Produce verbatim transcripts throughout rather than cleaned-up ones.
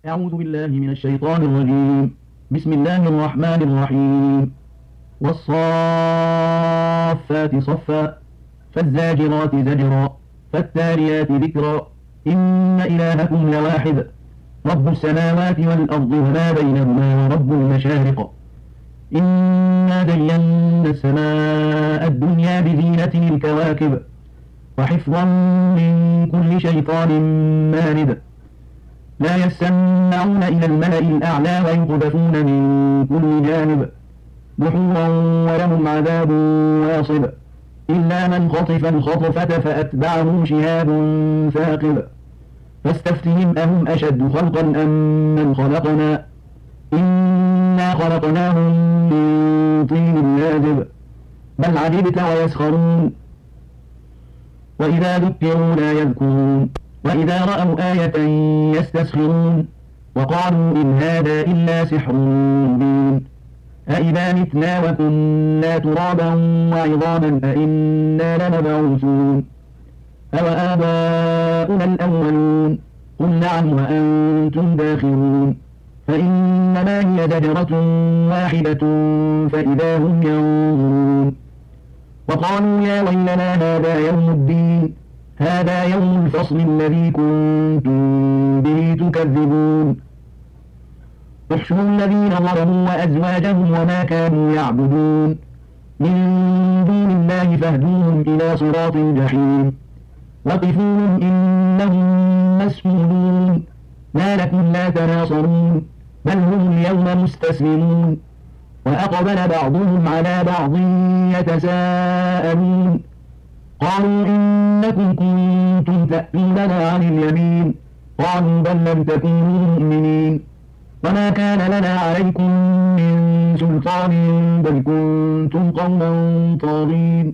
أعوذ بالله من الشيطان الرجيم. بسم الله الرحمن الرحيم. والصافات صفا فالزاجرات زجرا فالتاليات ذكرا إن إلهكم لواحد رب السماوات والأرض وما بينهما ورب المشارق إنا زينا السماء الدنيا بزينة الكواكب وحفظا من كل شيطان مارد لا يستمعون إلى الملأ الأعلى ويقذفون من كل جانب دحورا ولهم عذاب واصب إلا من خطف الخطفة فأتبعه شهاب ثاقب فاستفتهم أهم أشد خلقا أم من خلقنا إنا خلقناهم من طين لازب بل عجبت ويسخرون وإذا ذكروا لا يذكرون وإذا رأوا آية يستسخرون وقالوا إن هذا إلا سحر مبين أإذا متنا وكنا ترابا وعظاما أإنا لمبعوثون أوآباؤنا الأولون قل نعم وأنتم داخرون فإنما هي زجرة واحدة فإذا هم ينظرون وقالوا يا ويلنا هذا يوم الدين هذا يوم الفصل الذي كنتم به تكذبون احشروا الذين ظلموا وأزواجهم وما كانوا يعبدون من دون الله فاهدوهم إلى صراط الجحيم وقفوهم إنهم مسؤولون ما لكم لا تناصرون بل هم اليوم مستسلمون وأقبل بعضهم على بعض يتساءلون قالوا إنكم كنتم تأتوننا عن اليمين قالوا بل لم تكونوا مؤمنين وما كان لنا عليكم من سلطان بل كنتم قوما طاغين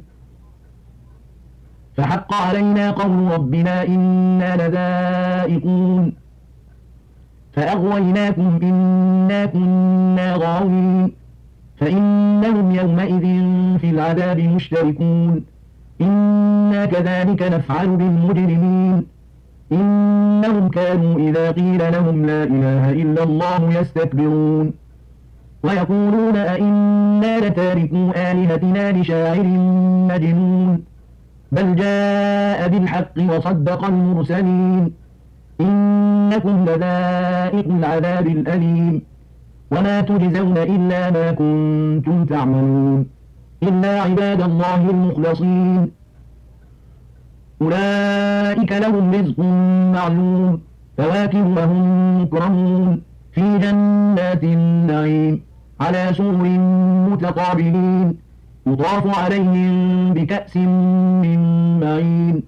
فحق علينا قول ربنا إنا لذائقون فأغويناكم إنا كنا غاوين فإنهم يومئذ في العذاب مشتركون إنا كذلك نفعل بالمجرمين إنهم كانوا إذا قيل لهم لا إله إلا الله يستكبرون ويقولون أئنا لتاركوا آلهتنا لشاعر مجنون بل جاء بالحق وصدق المرسلين إنكم لذائق العذاب الأليم وما تجزون إلا ما كنتم تعملون إلا عباد الله المخلصين أولئك لهم رزق معلوم فواكه وهم مكرمون في جنات النعيم على سرر متقابلين يطاف عليهم بكأس من معين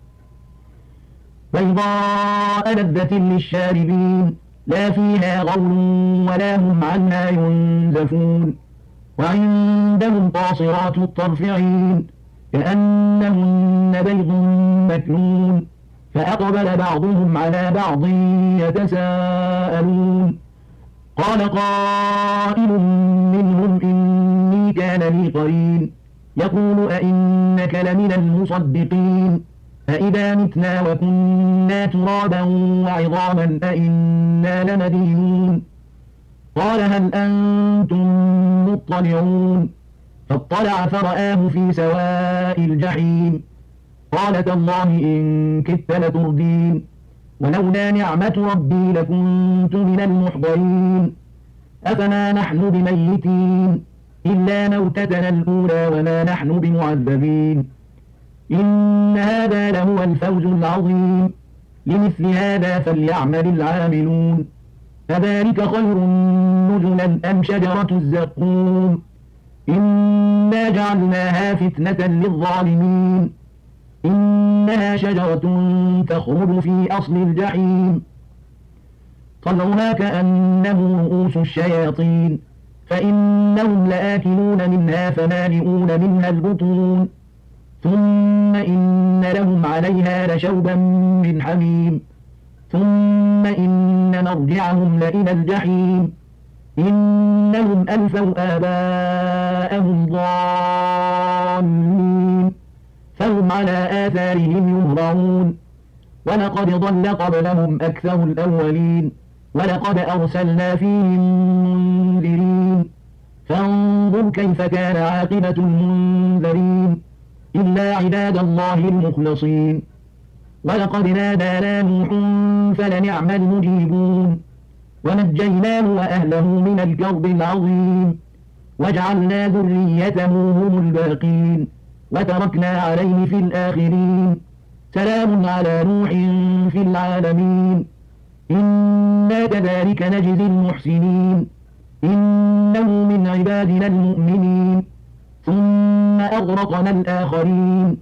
بيضاء لذة للشاربين لا فيها غول ولا هم عنها ينزفون وعندهم قاصرات الطرف عين كأنهن بيض مكنون فأقبل بعضهم على بعض يتساءلون قال قائل منهم إني كان لي قرين يقول أئنك لمن المصدقين أإذا متنا وكنا ترابا وعظاما أئنا لمدينون قال هل أنتم مطلعون فاطلع فرآه في سواء الجحيم قال تالله إن كدت لتردين ولولا نعمة ربي لكنت من المحضرين أفما نحن بميتين إلا موتتنا الأولى وما نحن بمعذبين إن هذا لهو الفوز العظيم لمثل هذا فليعمل العاملون فذلك خير نزلا أم شجرة الزقوم إنا جعلناها فتنة للظالمين إنها شجرة تخرج في أصل الجحيم طلعها كأنه رؤوس الشياطين فإنهم لآكلون منها فمالئون منها البطون ثم إن لهم عليها لشوبا من حميم ثم إن مرجعهم لإلى الجحيم إنهم ألفوا آباءهم ضالين فهم على آثارهم يهرعون ولقد ضل قبلهم أكثر الأولين ولقد أرسلنا فيهم منذرين فانظر كيف كان عاقبة المنذرين إلا عباد الله المخلصين ولقد نادانا نوح فلنعم المجيبون ونجيناه وأهله من الكرب العظيم وجعلنا ذريته هم الباقين وتركنا عليه في الآخرين سلام على نوح في العالمين إنا كذلك نجزي المحسنين إنه من عبادنا المؤمنين ثم أغرقنا الآخرين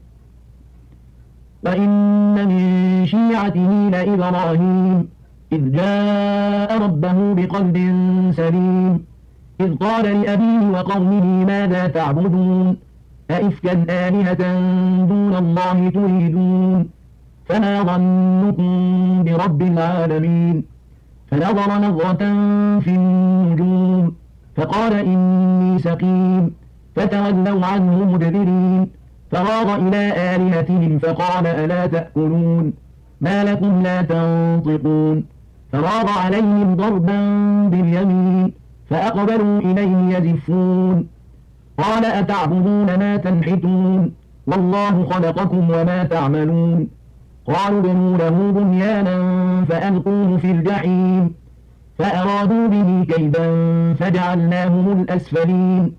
وإن من شيعته لإبراهيم إذ جاء ربه بقلب سليم إذ قال لأبيه وقومه ماذا تعبدون أئفكا آلهة دون الله تريدون فما ظنكم برب العالمين فنظر نظرة في النجوم فقال إني سقيم فتولوا عنه مدبرين فراغ إلى آلهتهم فقال ألا تأكلون ما لكم لا تنطقون فراغ عليهم ضربا باليمين فأقبلوا إليه يزفون قال أتعبدون ما تنحتون والله خلقكم وما تعملون قالوا بنوا له بنيانا فألقوه في الجحيم فأرادوا به كيدا فجعلناهم الأسفلين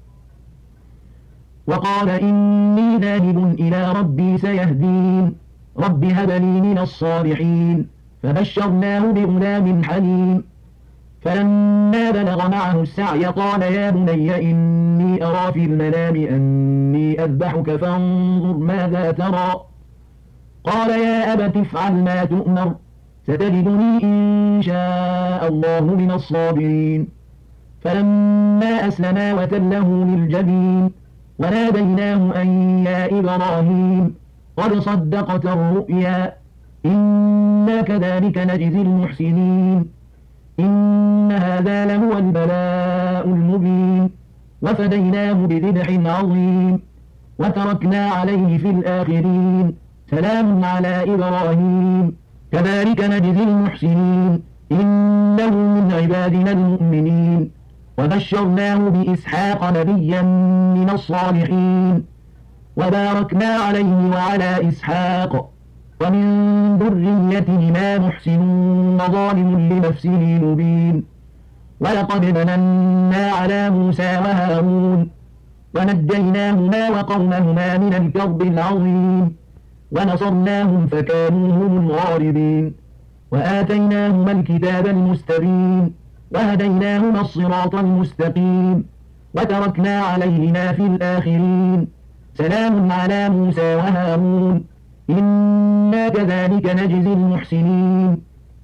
وقال إني ذاهب إلى ربي سيهدين رب هب لي من الصالحين فبشرناه بغلام حليم فلما بلغ معه السعي قال يا بني إني أرى في المنام أني أذبحك فانظر ماذا ترى قال يا أبت افعل ما تؤمر ستجدني إن شاء الله من الصابرين فلما أسلما وتله للجبين وناديناه أن يا إبراهيم قد صدقت الرؤيا إنا كذلك نجزي المحسنين إن هذا لهو البلاء المبين وفديناه بذبح عظيم وتركنا عليه في الآخرين سلام على إبراهيم كذلك نجزي المحسنين إنه من عبادنا المؤمنين وبشرناه بإسحاق نبيا من الصالحين وباركنا عليه وعلى إسحاق ومن ذريتهما محسن وظالم لنفسه مبين ولقد مننا على موسى وهارون ونجيناهما وقومهما من الكرب العظيم ونصرناهم فكانوا هم الغالبين وآتيناهما الكتاب المستبين وهديناهما الصراط المستقيم وتركنا عليهما في الآخرين سلام على موسى وهارون إنا كذلك نجزي المحسنين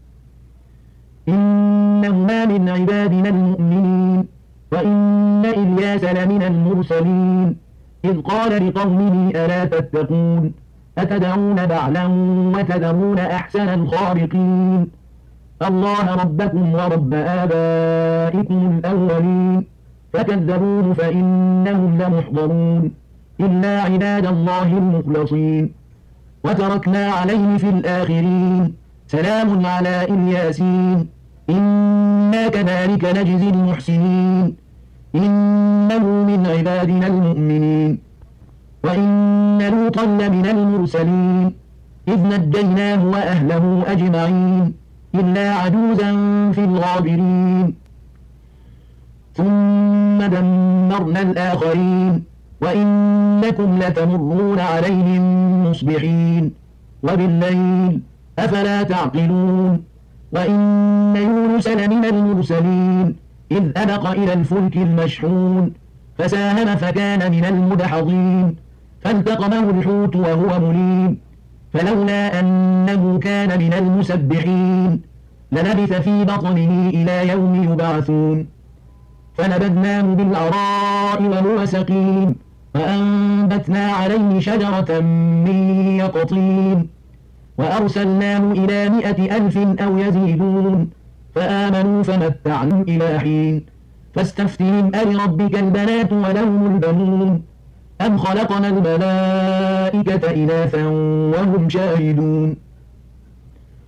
إنهما من عبادنا المؤمنين وإن إلياس لمن المرسلين إذ قال لقومه ألا تتقون أتدعون بعلا وتذرون أحسن الخالقين الله ربكم ورب آبائكم الأولين فكذبوه فإنهم لمحضرون إلا عباد الله المخلصين وتركنا عليه في الآخرين سلام على إلياسين إنا كذلك نجزي المحسنين إنه من عبادنا المؤمنين وإن لوطا لمن المرسلين إذ نجيناه وأهله أجمعين إلا عجوزا في الغابرين ثم دمرنا الآخرين وإنكم لتمرون عليهم مصبحين وبالليل أفلا تعقلون وإن يونس لمن المرسلين إذ أبق إلى الفلك المشحون فساهم فكان من المدحضين فالتقمه الحوت وهو مليم فلولا أنه كان من المسبحين للبث في بطنه إلى يوم يبعثون فنبذناه بالعراء وهو سقيم وأنبتنا عليه شجرة من يقطين وأرسلناه إلى مائة ألف أو يزيدون فآمنوا فمتعنوا إلى حين فاستفتهم ألربك البنات ولهم البنون أم خلقنا الملائكة إناثا وهم شاهدون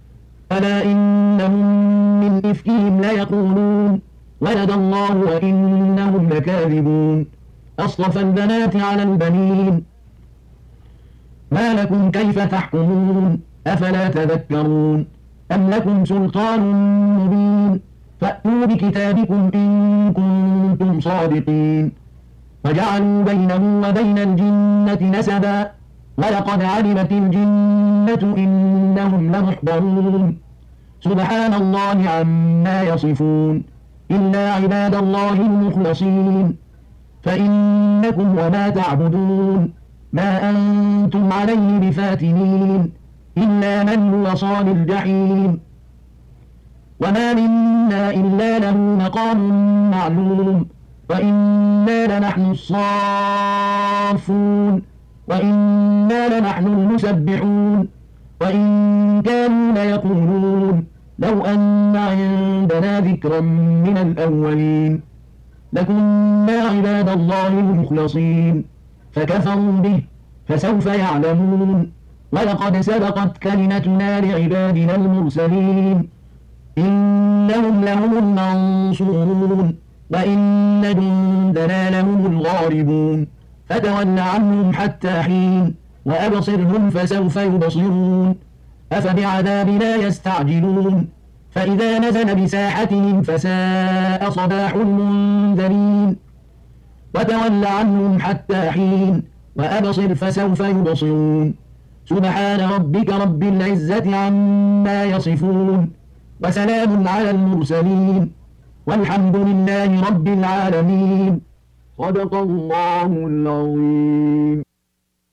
ألا إنهم من إفكهم ليقولون ولد الله وإنهم لكاذبون أصطفى البنات على البنين ما لكم كيف تحكمون أفلا تذكرون أم لكم سلطان مبين فأتوا بكتابكم إن كنتم صادقين وجعلوا بينه وبين الجنة نسبا ولقد علمت الجنة إنهم لمحضرون سبحان الله عما يصفون إلا عباد الله المخلصين فإنكم وما تعبدون ما أنتم عليه بفاتنين إلا من هو صال الجحيم وما منا إلا له مقام معلوم وإنا لنحن الصافون وإنا لنحن المسبحون وإن كانوا ليقولون لو أن عندنا ذكرا من الأولين لكنا عباد الله المخلصين فكفروا به فسوف يعلمون ولقد سبقت كلمتنا لعبادنا المرسلين إنهم لهم المنصورون وإن جندنا لهم الغالبون فتول عنهم حتى حين وأبصرهم فسوف يبصرون أفبعذابنا يستعجلون فإذا نزل بساحتهم فساء صباح المنذرين وتول عنهم حتى حين وأبصر فسوف يبصرون سبحان ربك رب العزة عما يصفون وسلام على المرسلين والحمد لله رب العالمين صدق الله العظيم.